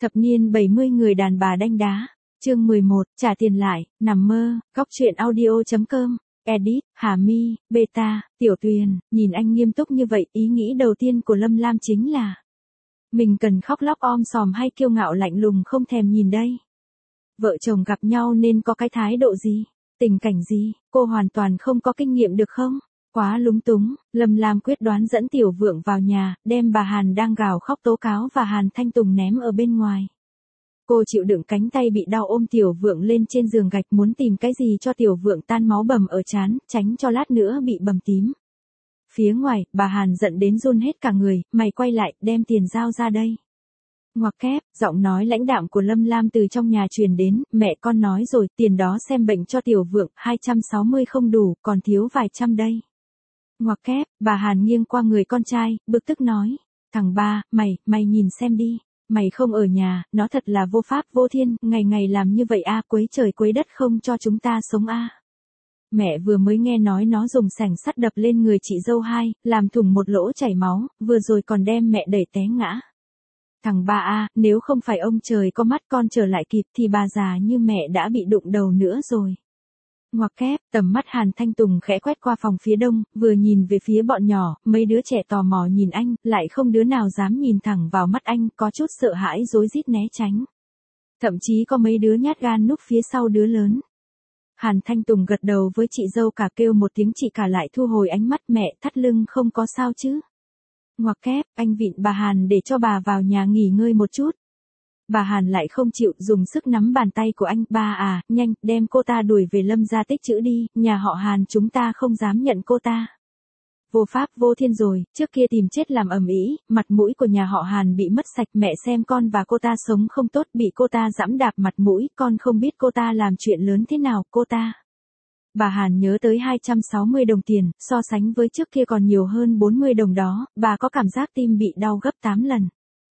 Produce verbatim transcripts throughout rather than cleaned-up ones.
Thập niên bảy mươi người đàn bà đanh đá. Chương mười một, trả tiền lại, nằm mơ, góc truyện audio chấm com. Edit, Hà My, Beta, Tiểu Tuyền, nhìn anh nghiêm túc như vậy, ý nghĩ đầu tiên của Lâm Lam chính là mình cần khóc lóc om sòm hay kiêu ngạo lạnh lùng không thèm nhìn đây. Vợ chồng gặp nhau nên có cái thái độ gì, tình cảnh gì, cô hoàn toàn không có kinh nghiệm được không? Quá lúng túng, Lâm Lam quyết đoán dẫn Tiểu Vượng vào nhà, đem bà Hàn đang gào khóc tố cáo và Hàn Thanh Tùng ném ở bên ngoài. Cô chịu đựng cánh tay bị đau ôm Tiểu Vượng lên trên giường gạch muốn tìm cái gì cho Tiểu Vượng tan máu bầm ở trán, tránh cho lát nữa bị bầm tím. Phía ngoài, bà Hàn giận đến run hết cả người, mày quay lại, đem tiền giao ra đây. Ngoặc kép, giọng nói lãnh đạm của Lâm Lam từ trong nhà truyền đến, mẹ con nói rồi, tiền đó xem bệnh cho Tiểu Vượng, hai trăm sáu mươi không đủ, còn thiếu vài trăm đây. Ngoặc kép, bà Hàn nghiêng qua người con trai, bực tức nói, thằng ba, mày, mày nhìn xem đi, mày không ở nhà, nó thật là vô pháp vô thiên, ngày ngày làm như vậy a, quấy trời quấy đất không cho chúng ta sống a. Mẹ vừa mới nghe nói nó dùng sành sắt đập lên người chị dâu hai, làm thủng một lỗ chảy máu, vừa rồi còn đem mẹ đẩy té ngã. Thằng ba a, nếu không phải ông trời có mắt con trở lại kịp thì bà già như mẹ đã bị đụng đầu nữa rồi. Ngoặc kép, tầm mắt Hàn Thanh Tùng khẽ quét qua phòng phía đông, vừa nhìn về phía bọn nhỏ, mấy đứa trẻ tò mò nhìn anh, lại không đứa nào dám nhìn thẳng vào mắt anh, có chút sợ hãi rối rít né tránh. Thậm chí có mấy đứa nhát gan núp phía sau đứa lớn. Hàn Thanh Tùng gật đầu với chị dâu cả kêu một tiếng chị cả lại thu hồi ánh mắt mẹ thắt lưng không có sao chứ. Ngoặc kép, anh vịn bà Hàn để cho bà vào nhà nghỉ ngơi một chút. Bà Hàn lại không chịu dùng sức nắm bàn tay của anh, ba à, nhanh, đem cô ta đuổi về Lâm gia tích trữ đi, nhà họ Hàn chúng ta không dám nhận cô ta. Vô pháp vô thiên rồi, trước kia tìm chết làm ầm ĩ, mặt mũi của nhà họ Hàn bị mất sạch, mẹ xem con và cô ta sống không tốt, bị cô ta giẫm đạp mặt mũi, con không biết cô ta làm chuyện lớn thế nào, cô ta. Bà Hàn nhớ tới hai trăm sáu mươi đồng tiền, so sánh với trước kia còn nhiều hơn bốn mươi đồng đó, bà có cảm giác tim bị đau gấp tám lần.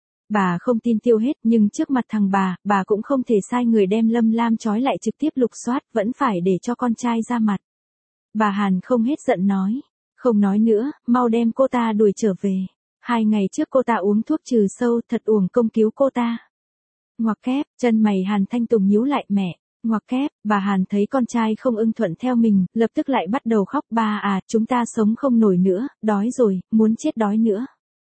Bà không tin tiêu hết, nhưng trước mặt thằng bà, bà cũng không thể sai người đem Lâm Lam trói lại trực tiếp lục soát, vẫn phải để cho con trai ra mặt. Bà Hàn không hết giận nói, không nói nữa, mau đem cô ta đuổi trở về. Hai ngày trước cô ta uống thuốc trừ sâu, thật uổng công cứu cô ta. Ngoặc kép, chân mày Hàn Thanh Tùng nhíu lại mẹ. Ngoặc kép, bà Hàn thấy con trai không ưng thuận theo mình, lập tức lại bắt đầu khóc, ba à, chúng ta sống không nổi nữa, đói rồi, muốn chết đói nữa.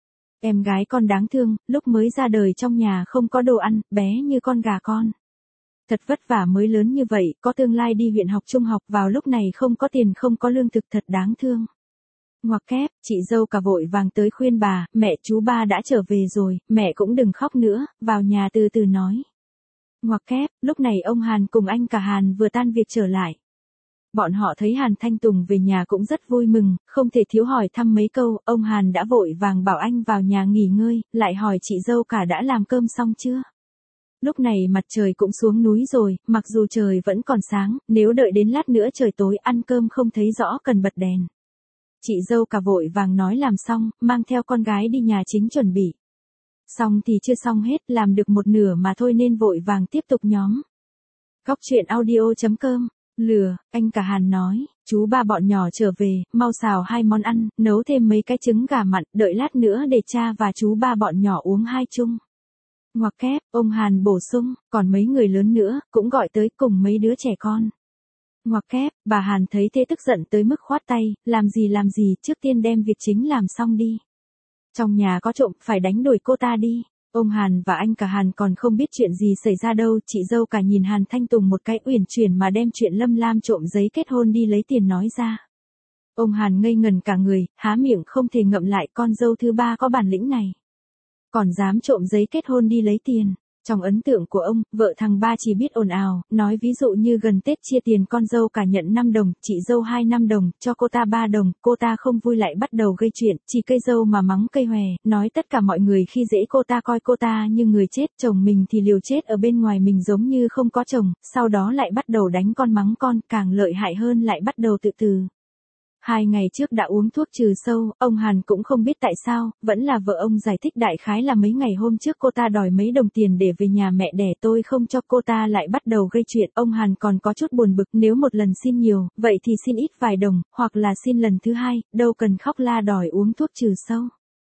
Em gái con đáng thương, lúc mới ra đời trong nhà không có đồ ăn, bé như con gà con. Thật vất vả mới lớn như vậy, có tương lai đi huyện học trung học, vào lúc này không có tiền không có lương thực, thật đáng thương. Ngoặc kép, chị dâu cả vội vàng tới khuyên bà, mẹ chú ba đã trở về rồi, mẹ cũng đừng khóc nữa, vào nhà từ từ nói. Ngoặc kép, lúc này ông Hàn cùng anh cả Hàn vừa tan việc trở lại. Bọn họ thấy Hàn Thanh Tùng về nhà cũng rất vui mừng, không thể thiếu hỏi thăm mấy câu, ông Hàn đã vội vàng bảo anh vào nhà nghỉ ngơi, lại hỏi chị dâu cả đã làm cơm xong chưa. Lúc này mặt trời cũng xuống núi rồi, mặc dù trời vẫn còn sáng, nếu đợi đến lát nữa trời tối ăn cơm không thấy rõ cần bật đèn. Chị dâu cả vội vàng nói làm xong, mang theo con gái đi nhà chính chuẩn bị. Xong thì chưa xong hết, làm được một nửa mà thôi nên vội vàng tiếp tục nhóm. Góc truyện audio chấm com. Lừa, anh cả Hàn nói, chú ba bọn nhỏ trở về, mau xào hai món ăn, nấu thêm mấy cái trứng gà mặn, đợi lát nữa để cha và chú ba bọn nhỏ uống hai chung. Ngoặc kép, ông Hàn bổ sung, còn mấy người lớn nữa, cũng gọi tới cùng mấy đứa trẻ con. Ngoặc kép, bà Hàn thấy thế tức giận tới mức khoát tay, làm gì làm gì, trước tiên đem việc chính làm xong đi. Trong nhà có trộm, phải đánh đuổi cô ta đi. Ông Hàn và anh cả Hàn còn không biết chuyện gì xảy ra đâu, chị dâu cả nhìn Hàn Thanh Tùng một cái uyển chuyển mà đem chuyện Lâm Lam trộm giấy kết hôn đi lấy tiền nói ra. Ông Hàn ngây ngần cả người, há miệng không thể ngậm lại, con dâu thứ ba có bản lĩnh này. Còn dám trộm giấy kết hôn đi lấy tiền. Trong ấn tượng của ông, vợ thằng ba chỉ biết ồn ào, nói ví dụ như gần Tết chia tiền con dâu cả nhận năm đồng, chị dâu hai năm đồng, cho cô ta ba đồng, cô ta không vui lại bắt đầu gây chuyện, chỉ cây dâu mà mắng cây hòe, nói tất cả mọi người khi dễ cô ta coi cô ta như người chết, chồng mình thì liều chết ở bên ngoài mình giống như không có chồng, sau đó lại bắt đầu đánh con mắng con, càng lợi hại hơn lại bắt đầu tự tử. Hai ngày trước đã uống thuốc trừ sâu, ông Hàn cũng không biết tại sao, vẫn là vợ ông giải thích đại khái là mấy ngày hôm trước cô ta đòi mấy đồng tiền để về nhà mẹ đẻ tôi không cho cô ta lại bắt đầu gây chuyện. Ông Hàn còn có chút buồn bực, nếu một lần xin nhiều, vậy thì xin ít vài đồng, hoặc là xin lần thứ hai, đâu cần khóc la đòi uống thuốc trừ sâu.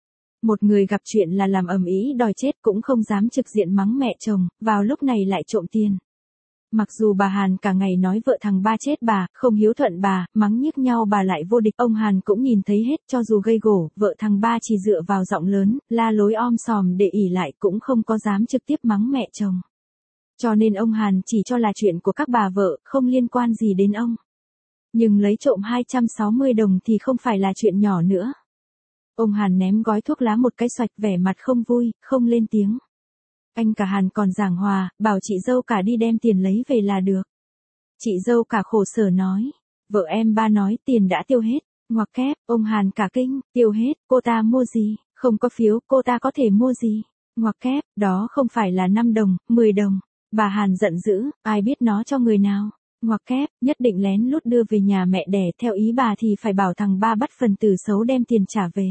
Một người gặp chuyện là làm ầm ĩ đòi chết cũng không dám trực diện mắng mẹ chồng, vào lúc này lại trộm tiền. Mặc dù bà Hàn cả ngày nói vợ thằng ba chết bà, không hiếu thuận bà, mắng nhiếc nhau bà lại vô địch. Ông Hàn cũng nhìn thấy hết, cho dù gây gổ, vợ thằng ba chỉ dựa vào giọng lớn, la lối om sòm để ỉ lại cũng không có dám trực tiếp mắng mẹ chồng. Cho nên ông Hàn chỉ cho là chuyện của các bà vợ, không liên quan gì đến ông. Nhưng lấy trộm hai trăm sáu mươi đồng thì không phải là chuyện nhỏ nữa. Ông Hàn ném gói thuốc lá một cái xoạch, vẻ mặt không vui, không lên tiếng. Anh cả Hàn còn giảng hòa, bảo chị dâu cả đi đem tiền lấy về là được. Chị dâu cả khổ sở nói, vợ em ba nói tiền đã tiêu hết, ngoặc kép, ông Hàn cả kinh, tiêu hết, cô ta mua gì, không có phiếu, cô ta có thể mua gì, ngoặc kép, đó không phải là năm đồng, mười đồng, bà Hàn giận dữ, ai biết nó cho người nào, ngoặc kép, nhất định lén lút đưa về nhà mẹ đẻ, theo ý bà thì phải bảo thằng ba bắt phần tử xấu đem tiền trả về.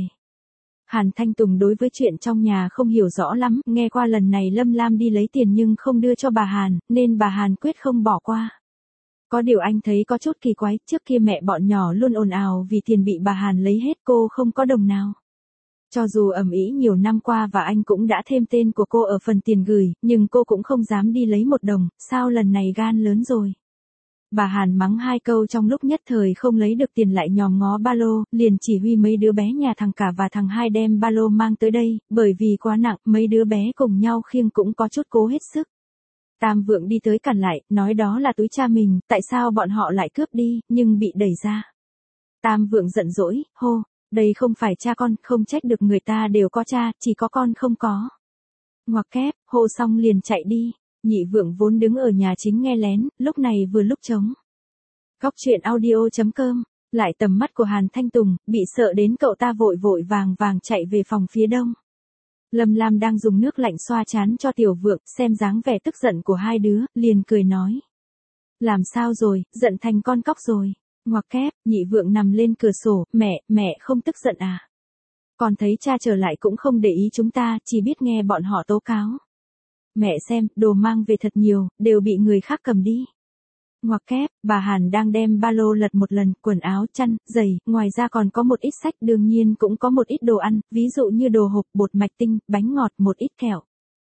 Hàn Thanh Tùng đối với chuyện trong nhà không hiểu rõ lắm, nghe qua lần này Lâm Lam đi lấy tiền nhưng không đưa cho bà Hàn, nên bà Hàn quyết không bỏ qua. Có điều anh thấy có chút kỳ quái, trước kia mẹ bọn nhỏ luôn ồn ào vì tiền bị bà Hàn lấy hết, cô không có đồng nào. Cho dù ầm ĩ nhiều năm qua và anh cũng đã thêm tên của cô ở phần tiền gửi, nhưng cô cũng không dám đi lấy một đồng, sao lần này gan lớn rồi. Bà Hàn mắng hai câu trong lúc nhất thời không lấy được tiền lại nhòm ngó ba lô, liền chỉ huy mấy đứa bé nhà thằng cả và thằng hai đem ba lô mang tới đây, bởi vì quá nặng, mấy đứa bé cùng nhau khiêng cũng có chút cố hết sức. Tam Vượng đi tới cản lại, nói đó là túi cha mình, tại sao bọn họ lại cướp đi, nhưng bị đẩy ra. Tam Vượng giận dỗi, hô, đây không phải cha con, không trách được người ta đều có cha, chỉ có con không có. Ngoặc kép, hô xong liền chạy đi. Nhị Vượng vốn đứng ở nhà chính nghe lén, lúc này vừa lúc trống. Góc truyện audio chấm com, lại tầm mắt của Hàn Thanh Tùng, bị sợ đến cậu ta vội vội vàng vàng chạy về phòng phía đông. Lâm Lam đang dùng nước lạnh xoa trán cho Tiểu Vượng, xem dáng vẻ tức giận của hai đứa, liền cười nói. Làm sao rồi, giận thành con cóc rồi. Ngoặc kép, Nhị Vượng nằm lên cửa sổ, mẹ, mẹ không tức giận à. Con thấy cha trở lại cũng không để ý chúng ta, chỉ biết nghe bọn họ tố cáo. Mẹ xem, đồ mang về thật nhiều, đều bị người khác cầm đi. Ngoặc kép, bà Hàn đang đem ba lô lật một lần, quần áo, chăn, giày, ngoài ra còn có một ít sách, đương nhiên cũng có một ít đồ ăn, ví dụ như đồ hộp, bột mạch tinh, bánh ngọt, một ít kẹo.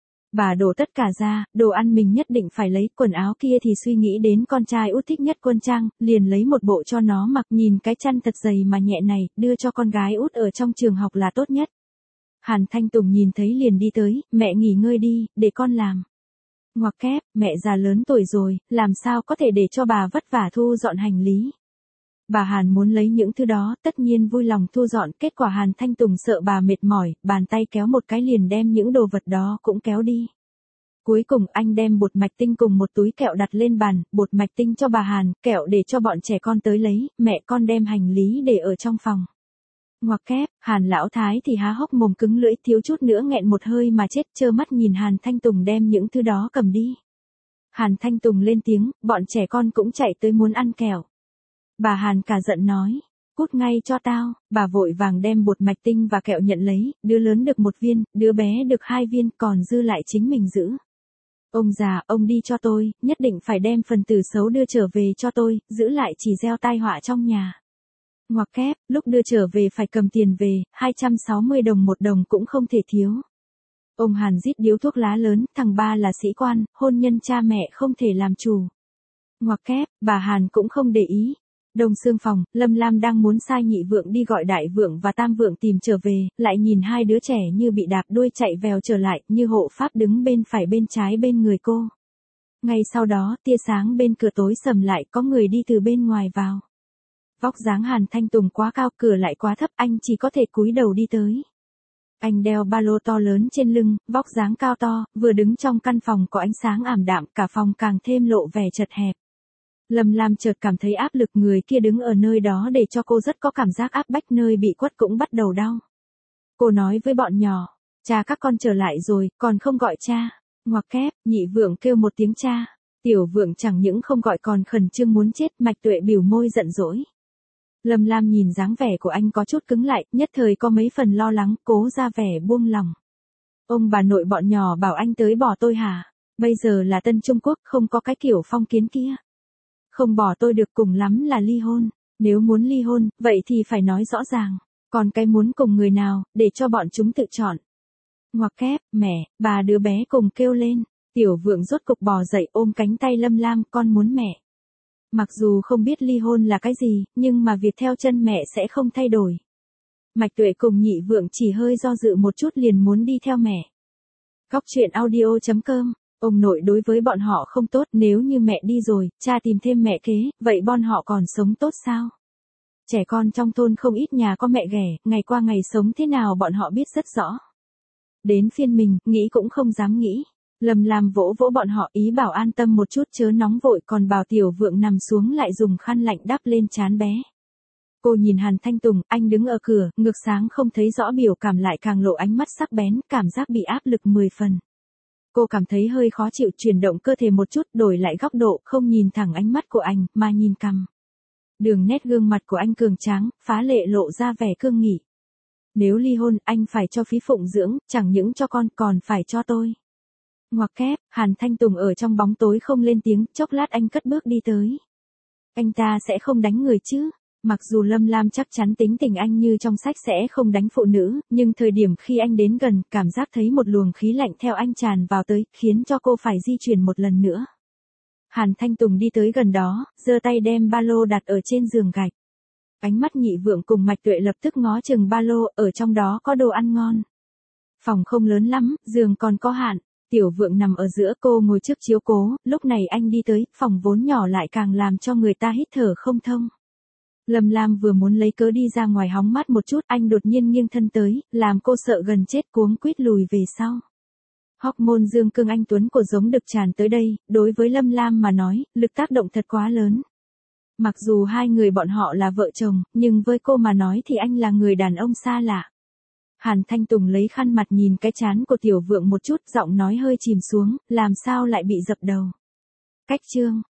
Bà đổ tất cả ra, đồ ăn mình nhất định phải lấy, quần áo kia thì suy nghĩ đến con trai út thích nhất Quân Trang, liền lấy một bộ cho nó mặc, nhìn cái chăn thật dày mà nhẹ này, đưa cho con gái út ở trong trường học là tốt nhất. Hàn Thanh Tùng nhìn thấy liền đi tới, mẹ nghỉ ngơi đi, để con làm. Ngoặc kép, mẹ già lớn tuổi rồi, làm sao có thể để cho bà vất vả thu dọn hành lý. Bà Hàn muốn lấy những thứ đó, tất nhiên vui lòng thu dọn, kết quả Hàn Thanh Tùng sợ bà mệt mỏi, bàn tay kéo một cái liền đem những đồ vật đó cũng kéo đi. Cuối cùng anh đem bột mạch tinh cùng một túi kẹo đặt lên bàn, bột mạch tinh cho bà Hàn, kẹo để cho bọn trẻ con tới lấy, mẹ con đem hành lý để ở trong phòng. Ngoặc kép, Hàn lão thái thì há hốc mồm cứng lưỡi, thiếu chút nữa nghẹn một hơi mà chết, trơ mắt nhìn Hàn Thanh Tùng đem những thứ đó cầm đi. Hàn Thanh Tùng lên tiếng, bọn trẻ con cũng chạy tới muốn ăn kẹo. Bà Hàn cả giận nói, cút ngay cho tao, bà vội vàng đem bột mạch tinh và kẹo nhận lấy, đứa lớn được một viên, đứa bé được hai viên, còn dư lại chính mình giữ. Ông già, ông đi cho tôi, nhất định phải đem phần tử xấu đưa trở về cho tôi, giữ lại chỉ gieo tai họa trong nhà. Ngoặc kép, lúc đưa trở về phải cầm tiền về, hai trăm sáu mươi đồng một đồng cũng không thể thiếu. Ông Hàn rít điếu thuốc lá lớn, thằng ba là sĩ quan, hôn nhân cha mẹ không thể làm chủ. Ngoặc kép, bà Hàn cũng không để ý. Đông Sương phòng, Lâm Lam đang muốn sai Nhị Vượng đi gọi Đại Vượng và Tam Vượng tìm trở về, lại nhìn hai đứa trẻ như bị đạp đuôi chạy vèo trở lại, như hộ pháp đứng bên phải bên trái bên người cô. Ngay sau đó, tia sáng bên cửa tối sầm lại, có người đi từ bên ngoài vào. Vóc dáng Hàn Thanh Tùng quá cao, cửa lại quá thấp, anh chỉ có thể cúi đầu đi tới. Anh đeo ba lô to lớn trên lưng, vóc dáng cao to, vừa đứng trong căn phòng có ánh sáng ảm đạm, cả phòng càng thêm lộ vẻ chật hẹp. Lâm Lam chợt cảm thấy áp lực, người kia đứng ở nơi đó để cho cô rất có cảm giác áp bách, nơi bị quất cũng bắt đầu đau. Cô nói với bọn nhỏ, cha các con trở lại rồi, còn không gọi cha. Ngoặc kép, Nhị Vượng kêu một tiếng cha. Tiểu Vượng chẳng những không gọi còn khẩn trương muốn chết, Mạch Tuệ biểu môi giận dỗi. Lâm Lam nhìn dáng vẻ của anh có chút cứng lại, nhất thời có mấy phần lo lắng, cố ra vẻ buông lòng. Ông bà nội bọn nhỏ bảo anh tới bỏ tôi hả? Bây giờ là Tân Trung Quốc, không có cái kiểu phong kiến kia. Không bỏ tôi được, cùng lắm là ly hôn. Nếu muốn ly hôn, vậy thì phải nói rõ ràng. Còn cái muốn cùng người nào, để cho bọn chúng tự chọn. Ngoặc kép, mẹ, bà đứa bé cùng kêu lên. Tiểu Vượng rốt cục bò dậy ôm cánh tay Lâm Lam, con muốn mẹ. Mặc dù không biết ly hôn là cái gì, nhưng mà việc theo chân mẹ sẽ không thay đổi. Mạch Tuệ cùng Nhị Vượng chỉ hơi do dự một chút liền muốn đi theo mẹ. Góc truyện audio chấm com. Ông nội đối với bọn họ không tốt, nếu như mẹ đi rồi, cha tìm thêm mẹ kế, vậy bọn họ còn sống tốt sao? Trẻ con trong thôn không ít nhà có mẹ ghẻ, ngày qua ngày sống thế nào bọn họ biết rất rõ. Đến phiên mình, nghĩ cũng không dám nghĩ. Lâm Lam vỗ vỗ bọn họ ý bảo an tâm một chút chớ nóng vội, còn bảo Tiểu Vượng nằm xuống lại dùng khăn lạnh đắp lên trán bé. Cô nhìn Hàn Thanh Tùng, anh đứng ở cửa, ngược sáng không thấy rõ biểu cảm lại càng lộ ánh mắt sắc bén, cảm giác bị áp lực mười phần. Cô cảm thấy hơi khó chịu, chuyển động cơ thể một chút, đổi lại góc độ, không nhìn thẳng ánh mắt của anh, mà nhìn cằm. Đường nét gương mặt của anh cường tráng, phá lệ lộ ra vẻ cương nghị. Nếu ly hôn, anh phải cho phí phụng dưỡng, chẳng những cho con, còn phải cho tôi. Ngoặc kép, Hàn Thanh Tùng ở trong bóng tối không lên tiếng, chốc lát anh cất bước đi tới. Anh ta sẽ không đánh người chứ? Mặc dù Lâm Lam chắc chắn tính tình anh như trong sách sẽ không đánh phụ nữ, nhưng thời điểm khi anh đến gần, cảm giác thấy một luồng khí lạnh theo anh tràn vào tới, khiến cho cô phải di chuyển một lần nữa. Hàn Thanh Tùng đi tới gần đó, giơ tay đem ba lô đặt ở trên giường gạch. Ánh mắt Nhị Vượng cùng Mạch Tuệ lập tức ngó chừng ba lô, ở trong đó có đồ ăn ngon. Phòng không lớn lắm, giường còn có hạn. Tiểu Vượng nằm ở giữa, cô ngồi trước chiếu cố, lúc này anh đi tới, phòng vốn nhỏ lại càng làm cho người ta hít thở không thông. Lâm Lam vừa muốn lấy cớ đi ra ngoài hóng mát một chút, anh đột nhiên nghiêng thân tới, làm cô sợ gần chết cuống quýt lùi về sau. Hormone dương cương anh tuấn của giống được tràn tới đây, đối với Lâm Lam mà nói, lực tác động thật quá lớn. Mặc dù hai người bọn họ là vợ chồng, nhưng với cô mà nói thì anh là người đàn ông xa lạ. Hàn Thanh Tùng lấy khăn mặt nhìn cái trán của Tiểu Vượng một chút, giọng nói hơi chìm xuống, làm sao lại bị dập đầu. Cách chương